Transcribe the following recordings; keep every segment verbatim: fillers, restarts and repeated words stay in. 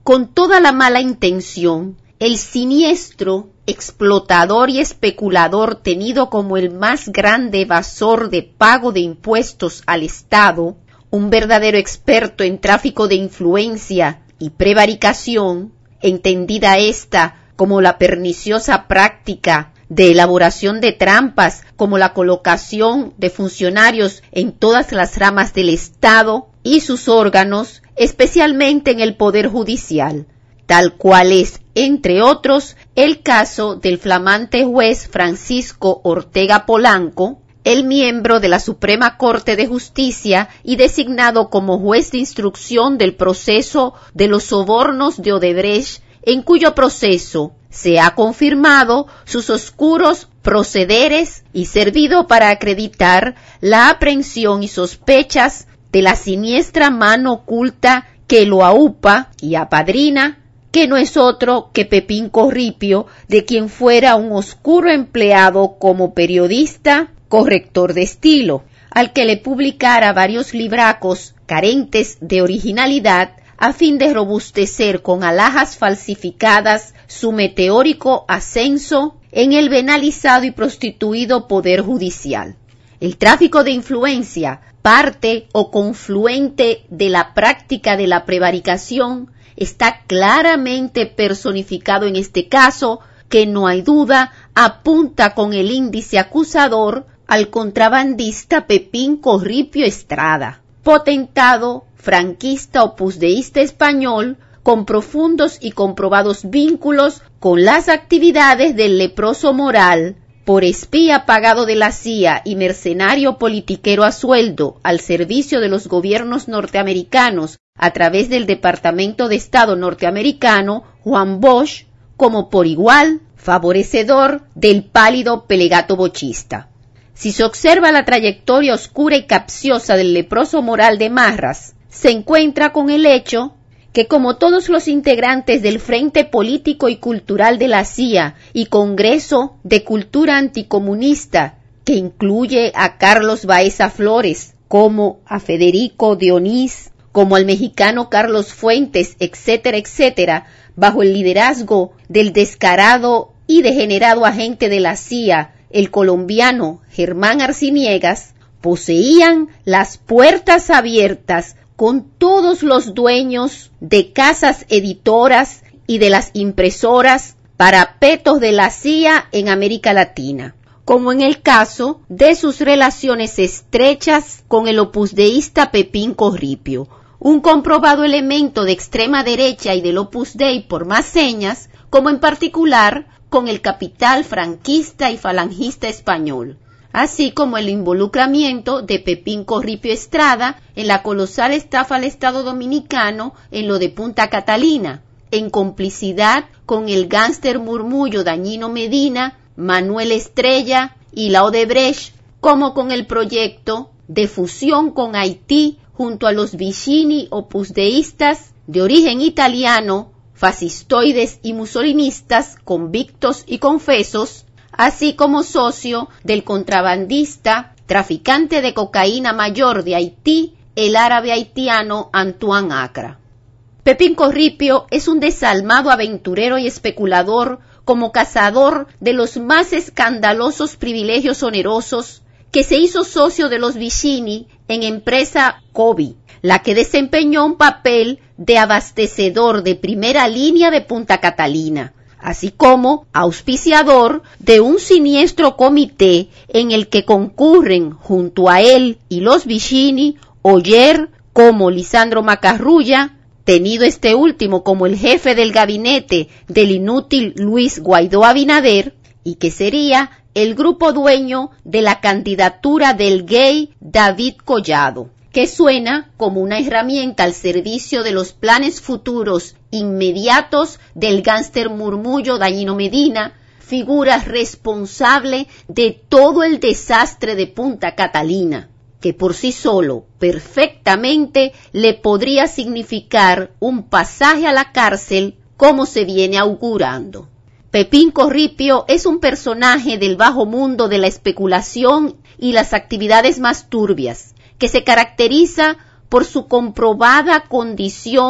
con toda la mala intención, el siniestro explotador y especulador tenido como el más grande evasor de pago de impuestos al Estado, un verdadero experto en tráfico de influencia y prevaricación, entendida esta como la perniciosa práctica de elaboración de trampas, como la colocación de funcionarios en todas las ramas del Estado y sus órganos, especialmente en el Poder Judicial, tal cual es, entre otros, el caso del flamante juez Francisco Ortega Polanco, el miembro de la Suprema Corte de Justicia y designado como juez de instrucción del proceso de los sobornos de Odebrecht, en cuyo proceso se ha confirmado sus oscuros procederes y servido para acreditar la aprehensión y sospechas de la siniestra mano oculta que lo aupa y apadrina, que no es otro que Pepín Corripio, de quien fuera un oscuro empleado como periodista, corrector de estilo, al que le publicara varios libracos carentes de originalidad a fin de robustecer con alhajas falsificadas su meteórico ascenso en el venalizado y prostituido Poder Judicial. El tráfico de influencia, parte o confluente de la práctica de la prevaricación, está claramente personificado en este caso, que no hay duda apunta con el índice acusador al contrabandista Pepín Corripio Estrada, potentado, franquista opusdeísta español, con profundos y comprobados vínculos con las actividades del leproso moral, por espía pagado de la C I A y mercenario politiquero a sueldo al servicio de los gobiernos norteamericanos a través del Departamento de Estado norteamericano, Juan Bosch, como por igual favorecedor del pálido Pelagato bochista. Si se observa la trayectoria oscura y capciosa del leproso moral de Marras, se encuentra con el hecho que, como todos los integrantes del Frente Político y Cultural de la C I A y Congreso de Cultura Anticomunista, que incluye a Carlos Baeza Flores, como a Federico Dionís, como al mexicano Carlos Fuentes, etcétera, etcétera, bajo el liderazgo del descarado y degenerado agente de la C I A, el colombiano Germán Arciniegas, poseían las puertas abiertas con todos los dueños de casas editoras y de las impresoras parapetos de la C I A en América Latina, como en el caso de sus relaciones estrechas con el opusdeísta Pepín Corripio, un comprobado elemento de extrema derecha y del Opus Dei por más señas, como en particular con el capital franquista y falangista español, así como el involucramiento de Pepín Corripio Estrada en la colosal estafa al Estado Dominicano en lo de Punta Catalina, en complicidad con el gánster murmullo Dañino Medina, Manuel Estrella y la Odebrecht, como con el proyecto de fusión con Haití junto a los Vicini opusdeístas de origen italiano, fascistoides y musolinistas convictos y confesos, así como socio del contrabandista, traficante de cocaína mayor de Haití, el árabe haitiano Antoine Acra. Pepín Corripio es un desalmado aventurero y especulador como cazador de los más escandalosos privilegios onerosos, que se hizo socio de los Vicini en empresa Cobi, la que desempeñó un papel de abastecedor de primera línea de Punta Catalina, así como auspiciador de un siniestro comité en el que concurren junto a él y los Vicini Oller como Lisandro Macarrulla, tenido este último como el jefe del gabinete del inútil Luis Guaidó Abinader, y que sería el grupo dueño de la candidatura del gay David Collado, que suena como una herramienta al servicio de los planes futuros inmediatos del gánster murmullo Dañino Medina, figura responsable de todo el desastre de Punta Catalina, que por sí solo perfectamente le podría significar un pasaje a la cárcel como se viene augurando. Pepín Corripio es un personaje del bajo mundo de la especulación y las actividades más turbias, que se caracteriza por su comprobada condición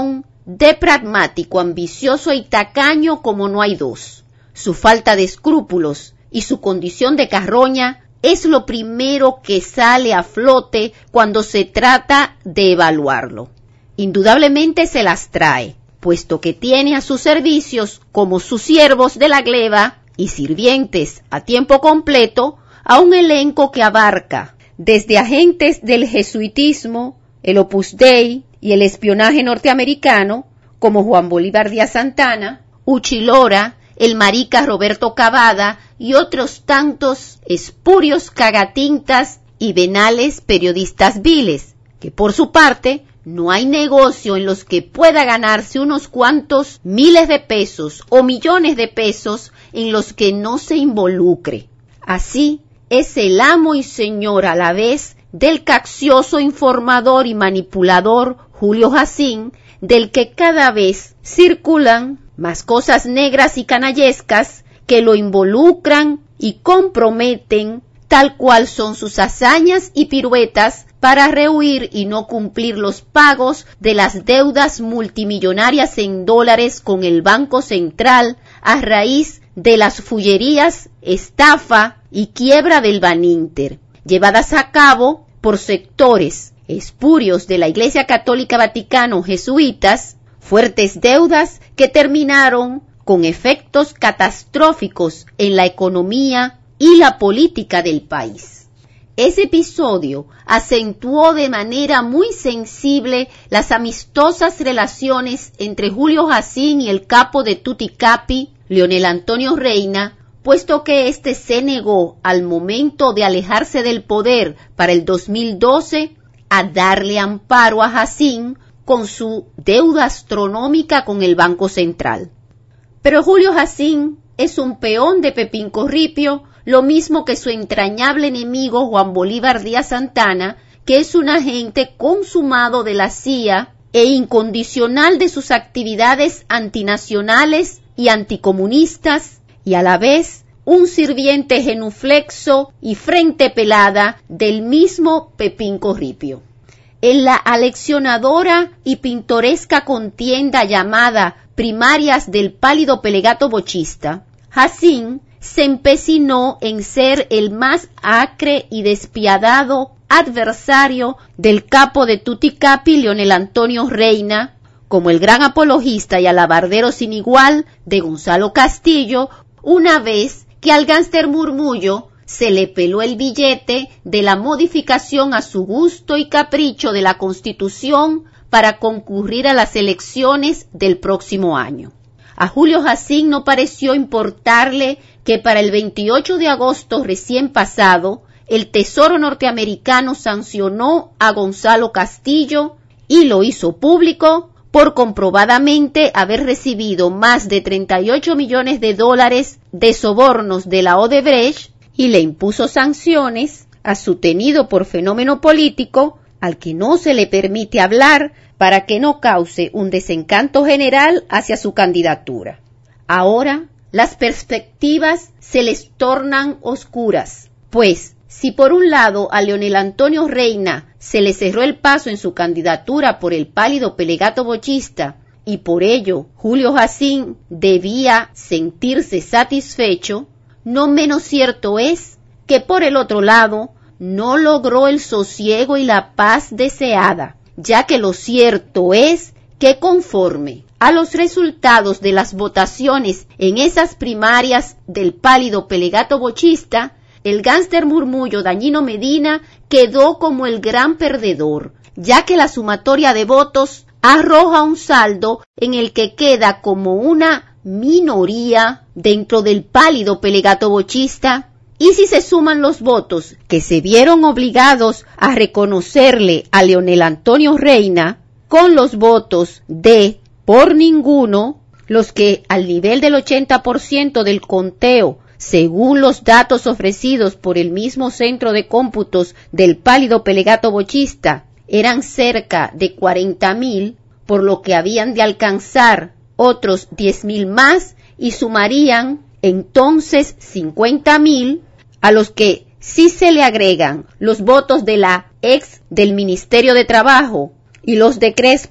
de pragmático, ambicioso y tacaño como no hay dos. Su falta de escrúpulos y su condición de carroña es lo primero que sale a flote cuando se trata de evaluarlo. Indudablemente se las trae, puesto que tiene a sus servicios como sus siervos de la gleba y sirvientes a tiempo completo a un elenco que abarca desde agentes del jesuitismo, el Opus Dei y el espionaje norteamericano, como Juan Bolívar Díaz Santana, Uchi Lora, el marica Roberto Cavada y otros tantos espurios cagatintas y venales periodistas viles, que por su parte no hay negocio en los que pueda ganarse unos cuantos miles de pesos o millones de pesos en los que no se involucre. Así es el amo y señor a la vez del caccioso informador y manipulador Julio Jacín, del que cada vez circulan más cosas negras y canallescas que lo involucran y comprometen, tal cual son sus hazañas y piruetas para rehuir y no cumplir los pagos de las deudas multimillonarias en dólares con el Banco Central a raíz de las fullerías, estafa y quiebra del Baninter, llevadas a cabo por sectores espurios de la Iglesia Católica Vaticano jesuitas, fuertes deudas que terminaron con efectos catastróficos en la economía y la política del país. Ese episodio acentuó de manera muy sensible las amistosas relaciones entre Julio Jacín y el capo de Tuticapi, Leonel Antonio Reina, puesto que éste se negó al momento de alejarse del poder para el dos mil doce a darle amparo a Jacín con su deuda astronómica con el Banco Central. Pero Julio Jacín es un peón de Pepín Corripio, lo mismo que su entrañable enemigo Juan Bolívar Díaz Santana, que es un agente consumado de la C I A e incondicional de sus actividades antinacionales y anticomunistas, y a la vez un sirviente genuflexo y frente pelada del mismo Pepín Corripio. En la aleccionadora y pintoresca contienda llamada Primarias del Pálido Pelegato Bochista, Jacín se empecinó en ser el más acre y despiadado adversario del capo de Tuticapi, Leonel Antonio Reina, como el gran apologista y alabardero sin igual de Gonzalo Castillo, una vez que al gánster Murmullo se le peló el billete de la modificación a su gusto y capricho de la Constitución para concurrir a las elecciones del próximo año. A Julio Jacín no pareció importarle que para el veintiocho de agosto recién pasado, el Tesoro norteamericano sancionó a Gonzalo Castillo y lo hizo público por comprobadamente haber recibido más de treinta y ocho millones de dólares de sobornos de la Odebrecht y le impuso sanciones a su tenido por fenómeno político al que no se le permite hablar para que no cause un desencanto general hacia su candidatura. Ahora, las perspectivas se les tornan oscuras, pues si por un lado a Leonel Antonio Reina se le cerró el paso en su candidatura por el pálido Pelegato Bochista y por ello Julio Jacín debía sentirse satisfecho, no menos cierto es que por el otro lado no logró el sosiego y la paz deseada, ya que lo cierto es que conforme a los resultados de las votaciones en esas primarias del pálido Pelegato Bochista, el gánster Murmullo Dañino Medina quedó como el gran perdedor, ya que la sumatoria de votos arroja un saldo en el que queda como una minoría dentro del pálido Pelegato Bochista. Y si se suman los votos que se vieron obligados a reconocerle a Leonel Antonio Reina con los votos de por ninguno, los que al nivel del ochenta por ciento del conteo, según los datos ofrecidos por el mismo centro de cómputos del pálido Pelegato Bochista, eran cerca de cuarenta mil, por lo que habían de alcanzar otros diez mil más y sumarían entonces cincuenta mil, a los que si se le agregan los votos de la ex del Ministerio de Trabajo y los de Crespo,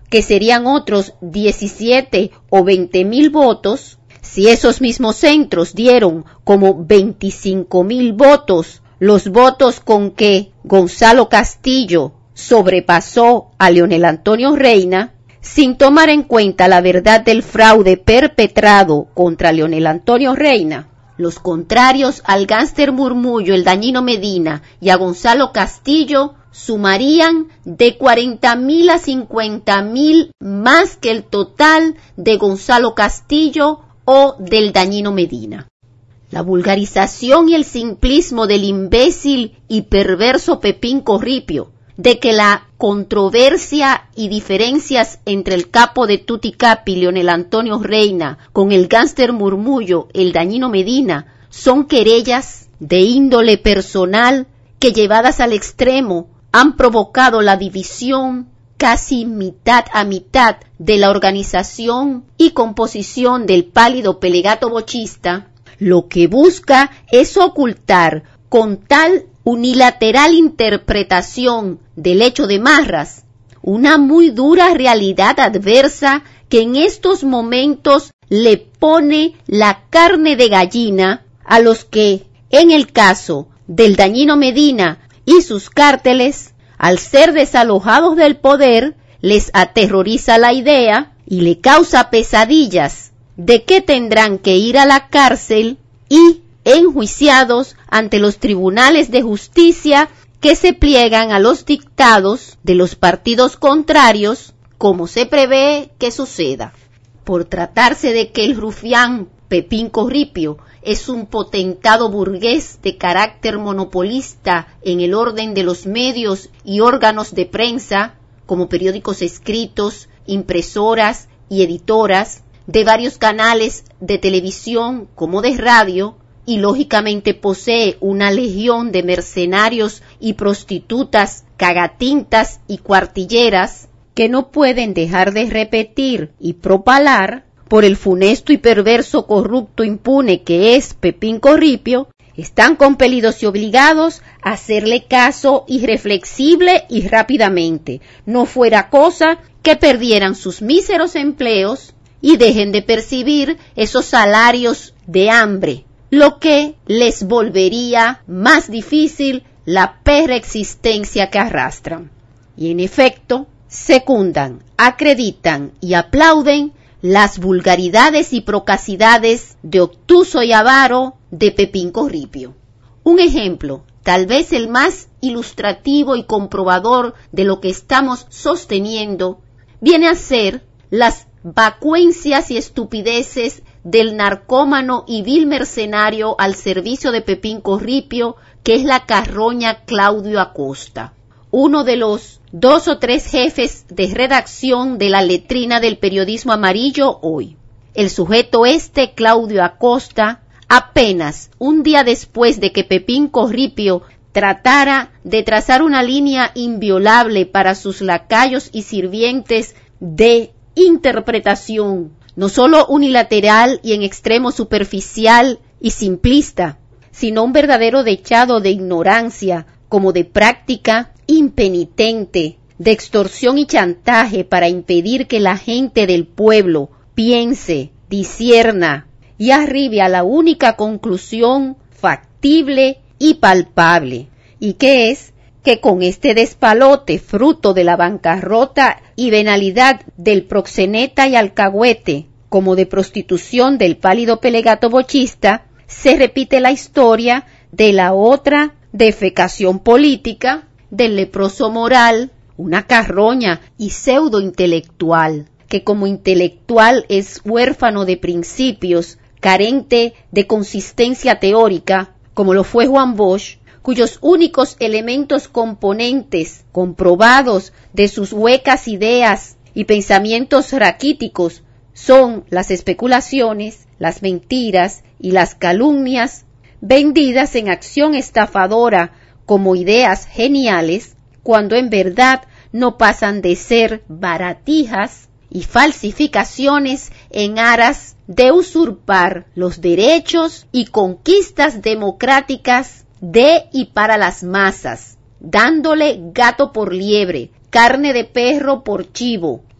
que serían otros diecisiete o veinte mil votos, si esos mismos centros dieron como veinticinco mil votos, los votos con que Gonzalo Castillo sobrepasó a Leonel Antonio Reina, sin tomar en cuenta la verdad del fraude perpetrado contra Leonel Antonio Reina, los contrarios al gánster Murmullo, el Dañino Medina y a Gonzalo Castillo sumarían de cuarenta mil a cincuenta mil más que el total de Gonzalo Castillo o del Dañino Medina. La vulgarización y el simplismo del imbécil y perverso Pepín Corripio, de que la controversia y diferencias entre el capo de Tuticapi, Leonel Antonio Reina, con el gánster Murmullo, el Dañino Medina, son querellas de índole personal que, llevadas al extremo, han provocado la división casi mitad a mitad de la organización y composición del pálido Pelagato bochista, lo que busca es ocultar con tal unilateral interpretación del hecho de Marras una muy dura realidad adversa que en estos momentos le pone la carne de gallina a los que, en el caso del Dañino Medina y sus cárteles, al ser desalojados del poder, les aterroriza la idea y le causa pesadillas de que tendrán que ir a la cárcel y enjuiciados ante los tribunales de justicia que se pliegan a los dictados de los partidos contrarios, como se prevé que suceda. Por tratarse de que el rufián Pepín Corripio es un potentado burgués de carácter monopolista en el orden de los medios y órganos de prensa, como periódicos escritos, impresoras y editoras, de varios canales de televisión como de radio, y lógicamente posee una legión de mercenarios y prostitutas, cagatintas y cuartilleras que no pueden dejar de repetir y propalar por el funesto y perverso corrupto impune que es Pepín Corripio, están compelidos y obligados a hacerle caso irreflexible y rápidamente, no fuera cosa que perdieran sus míseros empleos y dejen de percibir esos salarios de hambre, lo que les volvería más difícil la perexistencia que arrastran. Y en efecto, secundan, acreditan y aplauden las vulgaridades y procacidades de obtuso y avaro de Pepín Corripio. Un ejemplo, tal vez el más ilustrativo y comprobador de lo que estamos sosteniendo, viene a ser las vacuencias y estupideces del narcómano y vil mercenario al servicio de Pepín Corripio, que es la carroña Claudio Acosta, uno de los dos o tres jefes de redacción de la letrina del periodismo amarillo Hoy. El sujeto este, Claudio Acosta, apenas un día después de que Pepín Corripio tratara de trazar una línea inviolable para sus lacayos y sirvientes de interpretación, no solo unilateral y en extremo superficial y simplista, sino un verdadero dechado de ignorancia, como de práctica impenitente, de extorsión y chantaje para impedir que la gente del pueblo piense, discierna y arribe a la única conclusión factible y palpable, y que es que con este despalote fruto de la bancarrota y venalidad del proxeneta y alcahuete, como de prostitución del pálido Pelagato bochista, se repite la historia de la otra defecación política, del leproso moral, una carroña y pseudo intelectual, que como intelectual es huérfano de principios, carente de consistencia teórica, como lo fue Juan Bosch, cuyos únicos elementos componentes comprobados de sus huecas ideas y pensamientos raquíticos son las especulaciones, las mentiras y las calumnias vendidas en acción estafadora como ideas geniales, cuando en verdad no pasan de ser baratijas y falsificaciones en aras de usurpar los derechos y conquistas democráticas de y para las masas, dándole gato por liebre, carne de perro por chivo,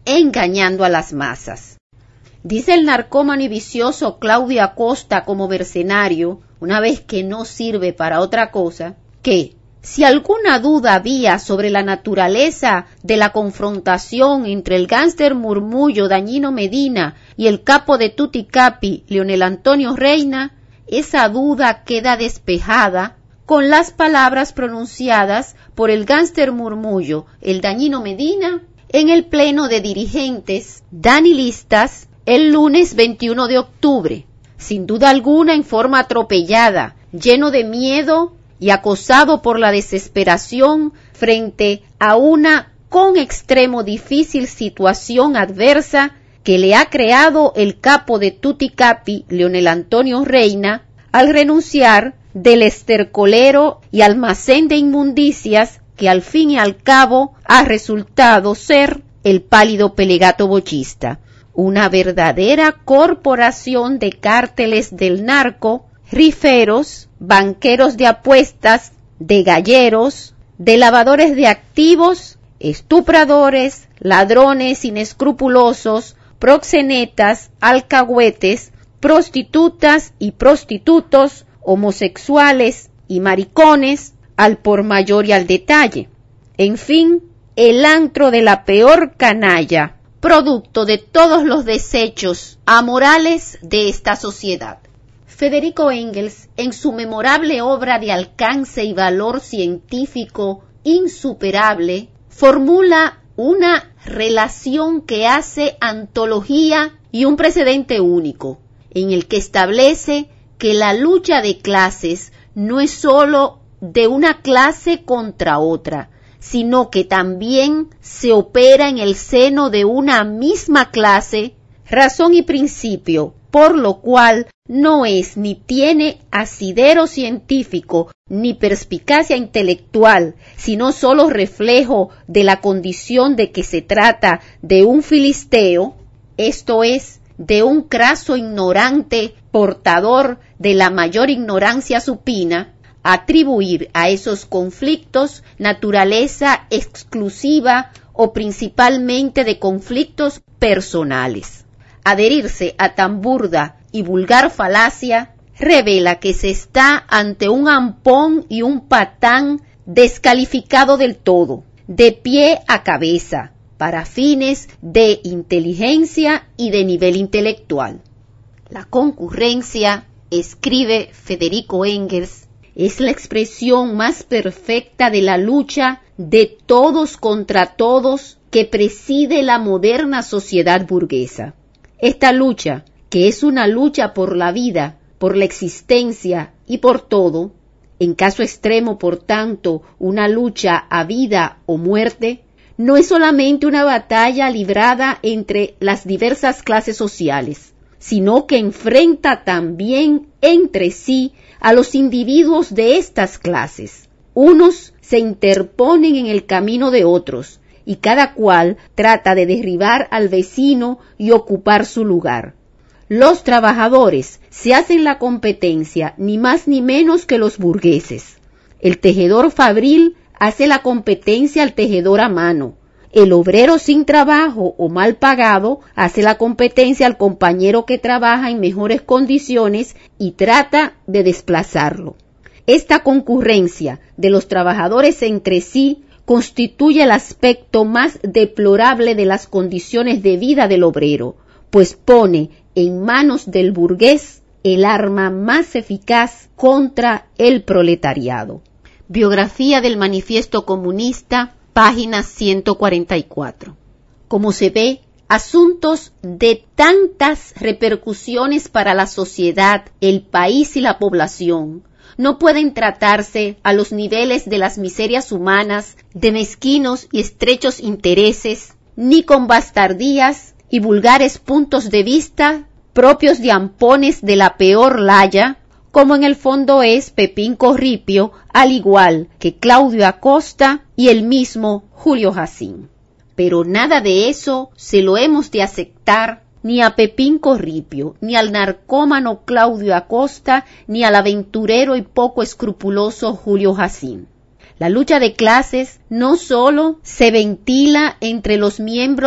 engañando a las masas. Dice el narcómano y vicioso Claudio Acosta como mercenario, una vez que no sirve para otra cosa, que si alguna duda había sobre la naturaleza de la confrontación entre el gánster murmullo Dañino Medina y el capo de Tuticapi, Leonel Antonio Reina, esa duda queda despejada con las palabras pronunciadas por el gánster murmullo, el Dañino Medina, en el pleno de dirigentes danilistas el lunes veintiuno de octubre, sin duda alguna en forma atropellada, lleno de miedo y acosado por la desesperación frente a una con extremo difícil situación adversa que le ha creado el capo de Tuticapi, Leonel Antonio Reina, al renunciar del estercolero y almacén de inmundicias que al fin y al cabo ha resultado ser el pálido Pelagato bochista, una verdadera corporación de cárteles del narco, riferos, banqueros de apuestas, de galleros, de lavadores de activos, estupradores, ladrones inescrupulosos, proxenetas, alcahuetes, prostitutas y prostitutos, homosexuales y maricones, al por mayor y al detalle. En fin, el antro de la peor canalla, producto de todos los desechos amorales de esta sociedad. Federico Engels, en su memorable obra de alcance y valor científico insuperable, formula una relación que hace antología y un precedente único, en el que establece que la lucha de clases no es sólo de una clase contra otra, sino que también se opera en el seno de una misma clase, razón y principio, por lo cual no es ni tiene asidero científico ni perspicacia intelectual, sino solo reflejo de la condición de que se trata de un filisteo, esto es, de un craso ignorante portador de la mayor ignorancia supina, atribuir a esos conflictos naturaleza exclusiva o principalmente de conflictos personales. Adherirse a tan burda y vulgar falacia revela que se está ante un ampón y un patán descalificado del todo, de pie a cabeza, para fines de inteligencia y de nivel intelectual. La concurrencia, escribe Federico Engels, es la expresión más perfecta de la lucha de todos contra todos que preside la moderna sociedad burguesa. Esta lucha, que es una lucha por la vida, por la existencia y por todo, en caso extremo, por tanto, una lucha a vida o muerte, no es solamente una batalla librada entre las diversas clases sociales, sino que enfrenta también entre sí a los individuos de estas clases. Unos se interponen en el camino de otros, y cada cual trata de derribar al vecino y ocupar su lugar. Los trabajadores se hacen la competencia ni más ni menos que los burgueses. El tejedor fabril hace la competencia al tejedor a mano. El obrero sin trabajo o mal pagado hace la competencia al compañero que trabaja en mejores condiciones y trata de desplazarlo. Esta concurrencia de los trabajadores entre sí constituye el aspecto más deplorable de las condiciones de vida del obrero, pues pone en manos del burgués el arma más eficaz contra el proletariado. Biografía del Manifiesto Comunista, página ciento cuarenta y cuatro. Como se ve, asuntos de tantas repercusiones para la sociedad, el país y la población no pueden tratarse a los niveles de las miserias humanas, de mezquinos y estrechos intereses, ni con bastardías y vulgares puntos de vista propios de ampones de la peor laya, como en el fondo es Pepín Corripio, al igual que Claudio Acosta y el mismo Julio Jacín. Pero nada de eso se lo hemos de aceptar ni a Pepín Corripio, ni al narcómano Claudio Acosta, ni al aventurero y poco escrupuloso Julio Jacín. La lucha de clases no solo se ventila entre los miembros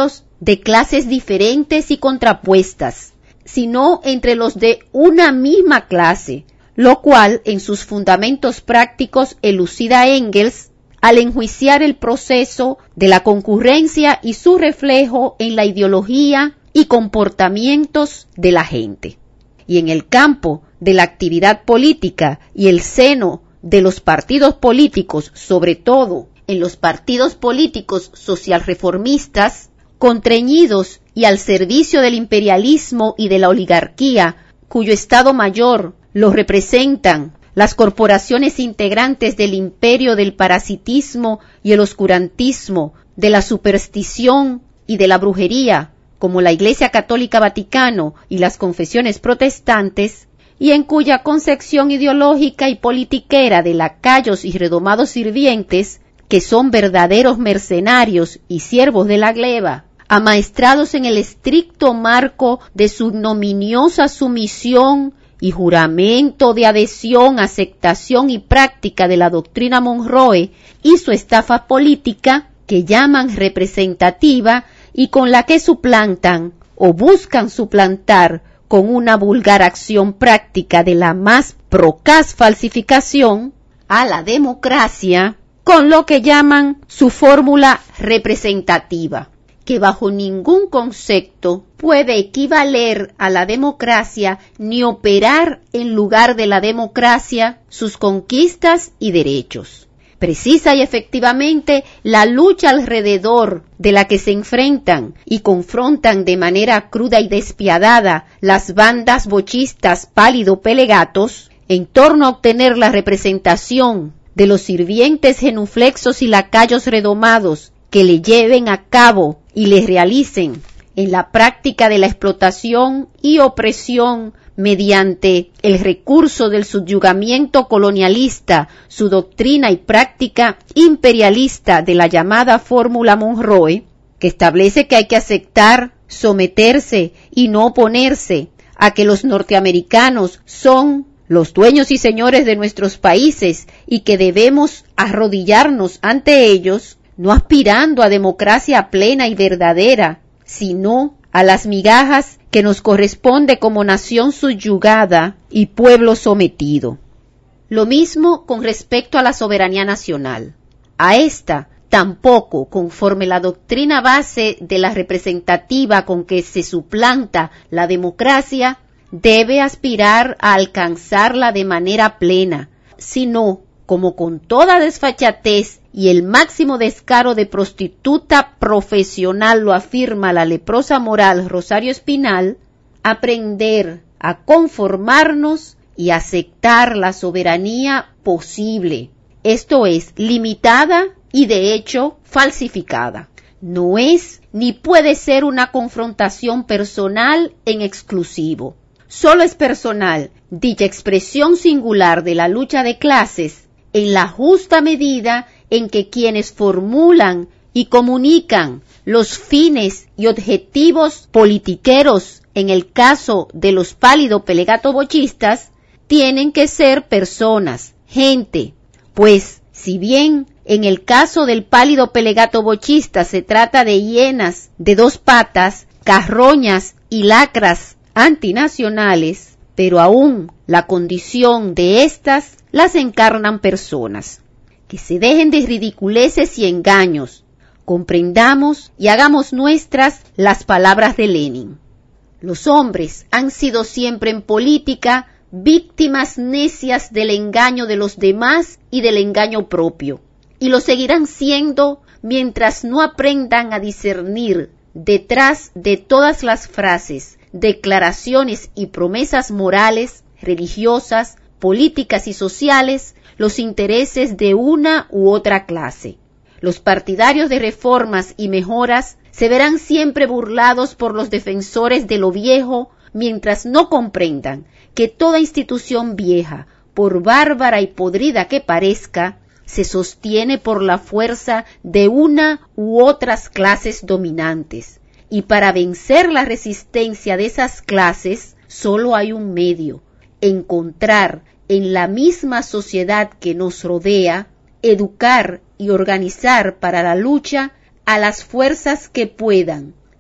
de clases diferentes y contrapuestas, sino entre los de una misma clase, lo cual en sus fundamentos prácticos elucida Engels al enjuiciar el proceso de la concurrencia y su reflejo en la ideología y comportamientos de la gente. Y en el campo de la actividad política y el seno de los partidos políticos, sobre todo en los partidos políticos socialreformistas, contrañidos y al servicio del imperialismo y de la oligarquía, cuyo Estado Mayor los representan las corporaciones integrantes del imperio del parasitismo y el oscurantismo, de la superstición y de la brujería, como la Iglesia Católica Vaticano y las confesiones protestantes, y en cuya concepción ideológica y politiquera de lacayos y redomados sirvientes, que son verdaderos mercenarios y siervos de la gleba, amaestrados en el estricto marco de su ignominiosa sumisión y juramento de adhesión, aceptación y práctica de la doctrina Monroe y su estafa política, que llaman representativa y con la que suplantan o buscan suplantar con una vulgar acción práctica de la más procaz falsificación a la democracia, con lo que llaman su fórmula representativa, que bajo ningún concepto puede equivaler a la democracia ni operar en lugar de la democracia sus conquistas y derechos. Precisa y efectivamente la lucha alrededor de la que se enfrentan y confrontan de manera cruda y despiadada las bandas bochistas pálido-pelegatos en torno a obtener la representación de los sirvientes genuflexos y lacayos redomados que le lleven a cabo y le realicen en la práctica de la explotación y opresión mediante el recurso del subyugamiento colonialista, su doctrina y práctica imperialista de la llamada fórmula Monroe, que establece que hay que aceptar, someterse y no oponerse a que los norteamericanos son los dueños y señores de nuestros países y que debemos arrodillarnos ante ellos, no aspirando a democracia plena y verdadera, sino a las migajas que nos corresponde como nación subyugada y pueblo sometido. Lo mismo con respecto a la soberanía nacional. A esta tampoco, conforme la doctrina base de la representativa con que se suplanta la democracia, debe aspirar a alcanzarla de manera plena, sino, como con toda desfachatez y el máximo descaro de prostituta profesional lo afirma la leprosa moral Rosario Espinal, aprender a conformarnos y aceptar la soberanía posible, esto es, limitada y de hecho falsificada. No es ni puede ser una confrontación personal en exclusivo. Solo es personal dicha expresión singular de la lucha de clases en la justa medida en que quienes formulan y comunican los fines y objetivos politiqueros en el caso de los pálido pelegato bochistas tienen que ser personas, gente, pues si bien en el caso del pálido pelegato bochista se trata de hienas de dos patas, carroñas y lacras antinacionales, pero aún la condición de éstas las encarnan personas. Que se dejen de ridiculeces y engaños, comprendamos y hagamos nuestras las palabras de Lenin. Los hombres han sido siempre en política víctimas necias del engaño de los demás y del engaño propio, y lo seguirán siendo mientras no aprendan a discernir detrás de todas las frases, declaraciones y promesas morales, religiosas, políticas y sociales, los intereses de una u otra clase. Los partidarios de reformas y mejoras se verán siempre burlados por los defensores de lo viejo, mientras no comprendan que toda institución vieja, por bárbara y podrida que parezca, se sostiene por la fuerza de una u otras clases dominantes. Y para vencer la resistencia de esas clases, solo hay un medio: encontrar en la misma sociedad que nos rodea, educar y organizar para la lucha a las fuerzas que puedan,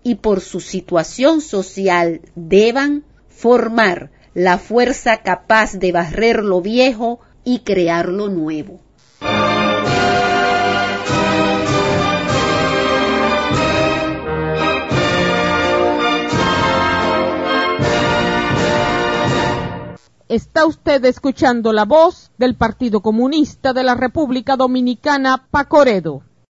y por su situación social deban formar la fuerza capaz de barrer lo viejo y crear lo nuevo. Está usted escuchando la voz del Partido Comunista de la República Dominicana, Pacoredo.